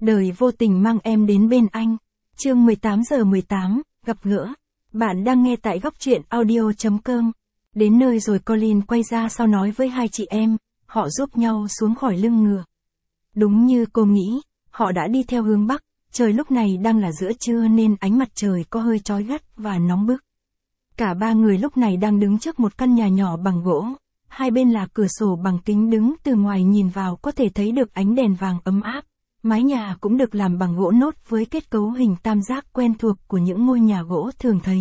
Đời vô tình mang em đến bên anh. Chương 18:18, gặp gỡ. Bạn đang nghe tại góc truyện audio.com. Đến nơi rồi Colin quay ra sau nói với hai chị em, họ giúp nhau xuống khỏi lưng ngựa. Đúng như cô nghĩ, họ đã đi theo hướng Bắc, trời lúc này đang là giữa trưa nên ánh mặt trời có hơi chói gắt và nóng bức. Cả ba người lúc này đang đứng trước một căn nhà nhỏ bằng gỗ, hai bên là cửa sổ bằng kính, đứng từ ngoài nhìn vào có thể thấy được ánh đèn vàng ấm áp. Mái nhà cũng được làm bằng gỗ nốt với kết cấu hình tam giác quen thuộc của những ngôi nhà gỗ thường thấy.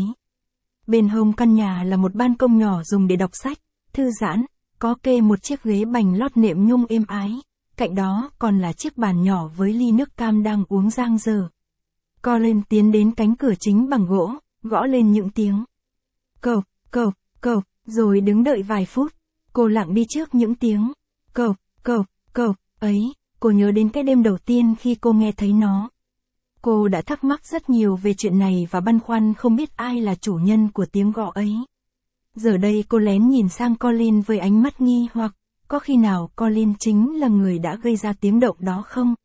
Bên hông căn nhà là một ban công nhỏ dùng để đọc sách, thư giãn, có kê một chiếc ghế bành lót nệm nhung êm ái, cạnh đó còn là chiếc bàn nhỏ với ly nước cam đang uống giang dở. Colin tiến đến cánh cửa chính bằng gỗ, gõ lên những tiếng cộp, cộp, cộp, rồi đứng đợi vài phút. Cô lặng đi trước những tiếng cộp, cộp, cộp ấy. Cô nhớ đến cái đêm đầu tiên khi cô nghe thấy nó. Cô đã thắc mắc rất nhiều về chuyện này và băn khoăn không biết ai là chủ nhân của tiếng gõ ấy. Giờ đây cô lén nhìn sang Colin với ánh mắt nghi hoặc, có khi nào Colin chính là người đã gây ra tiếng động đó không?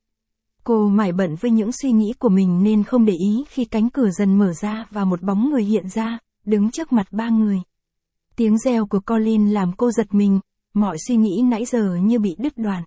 Cô mải bận với những suy nghĩ của mình nên không để ý khi cánh cửa dần mở ra và một bóng người hiện ra, đứng trước mặt ba người. Tiếng reo của Colin làm cô giật mình, mọi suy nghĩ nãy giờ như bị đứt đoạn.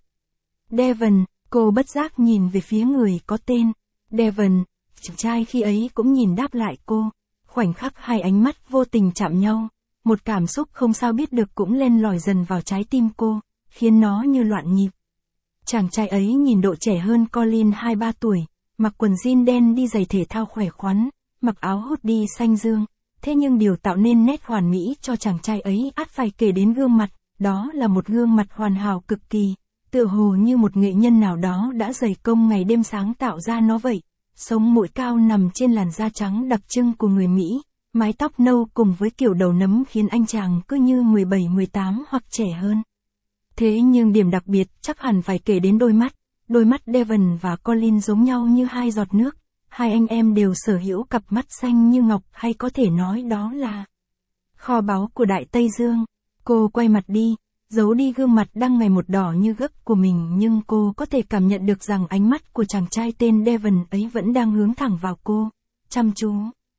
Devon, cô bất giác nhìn về phía người có tên Devon, chàng trai khi ấy cũng nhìn đáp lại cô. Khoảnh khắc hai ánh mắt vô tình chạm nhau, một cảm xúc không sao biết được cũng len lỏi dần vào trái tim cô, khiến nó như loạn nhịp. Chàng trai ấy nhìn độ trẻ hơn Colin 2-3 tuổi, mặc quần jean đen đi giày thể thao khỏe khoắn, mặc áo hoodie xanh dương. Thế nhưng điều tạo nên nét hoàn mỹ cho chàng trai ấy ắt phải kể đến gương mặt, đó là một gương mặt hoàn hảo cực kỳ. Tựa hồ như một nghệ nhân nào đó đã dày công ngày đêm sáng tạo ra nó vậy. Sống mũi cao nằm trên làn da trắng đặc trưng của người Mỹ, mái tóc nâu cùng với kiểu đầu nấm khiến anh chàng cứ như 17-18 hoặc trẻ hơn. Thế nhưng điểm đặc biệt chắc hẳn phải kể đến đôi mắt Devon và Colin giống nhau như hai giọt nước. Hai anh em đều sở hữu cặp mắt xanh như ngọc, hay có thể nói đó là kho báu của Đại Tây Dương. Cô quay mặt đi, giấu đi gương mặt đang ngày một đỏ như gấc của mình, nhưng cô có thể cảm nhận được rằng ánh mắt của chàng trai tên Devon ấy vẫn đang hướng thẳng vào cô, chăm chú.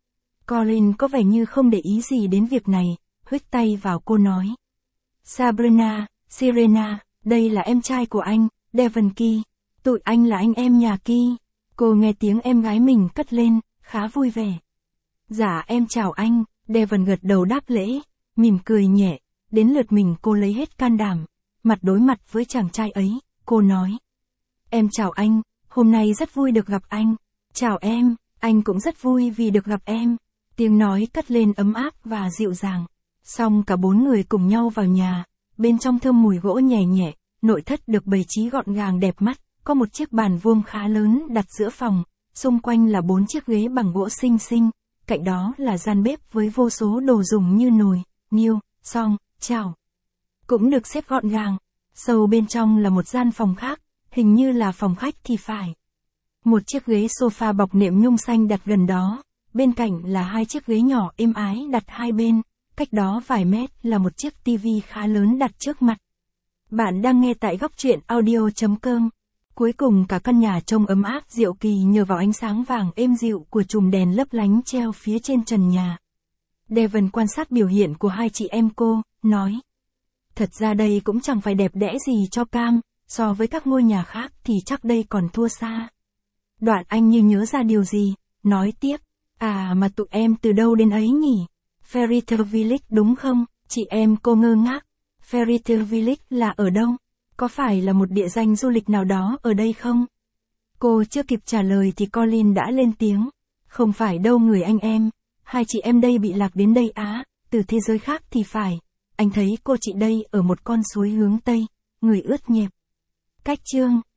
Colin có vẻ như không để ý gì đến việc này, huých tay vào cô nói. Sabrina, Sirena, đây là em trai của anh, Devon Key. Tụi anh là anh em nhà Key. Cô nghe tiếng em gái mình cất lên, khá vui vẻ. Dạ em chào anh, Devon gật đầu đáp lễ, mỉm cười nhẹ. Đến lượt mình cô lấy hết can đảm, mặt đối mặt với chàng trai ấy, cô nói. Em chào anh, hôm nay rất vui được gặp anh. Chào em, anh cũng rất vui vì được gặp em. Tiếng nói cất lên ấm áp và dịu dàng. Xong cả bốn người cùng nhau vào nhà, bên trong thơm mùi gỗ nhẹ nhẹ, nội thất được bày trí gọn gàng đẹp mắt, có một chiếc bàn vuông khá lớn đặt giữa phòng, xung quanh là 4 chiếc ghế bằng gỗ xinh xinh, cạnh đó là gian bếp với vô số đồ dùng như nồi, niêu, xoong, chảo. Cũng được xếp gọn gàng. Sâu bên trong là một gian phòng khác, hình như là phòng khách thì phải. Một chiếc ghế sofa bọc nệm nhung xanh đặt gần đó, bên cạnh là 2 chiếc ghế nhỏ êm ái đặt hai bên, cách đó vài mét là một chiếc tivi khá lớn đặt trước mặt. Bạn đang nghe tại góc truyện audio.com. Cuối cùng cả căn nhà trông ấm áp diệu kỳ nhờ vào ánh sáng vàng êm dịu của chùm đèn lấp lánh treo phía trên trần nhà. Devon quan sát biểu hiện của hai chị em cô, nói. Thật ra đây cũng chẳng phải đẹp đẽ gì cho cam, so với các ngôi nhà khác thì chắc đây còn thua xa. Đoạn anh như nhớ ra điều gì, nói tiếp. À mà tụi em từ đâu đến ấy nhỉ? Fairytale Village đúng không? Chị em cô ngơ ngác. Fairytale Village là ở đâu? Có phải là một địa danh du lịch nào đó ở đây không? Cô chưa kịp trả lời thì Colin đã lên tiếng. Không phải đâu người anh em. Hai chị em đây bị lạc đến đây á, từ thế giới khác thì phải. Anh thấy cô chị đây ở một con suối hướng Tây, người ướt nhẹp. Cách chương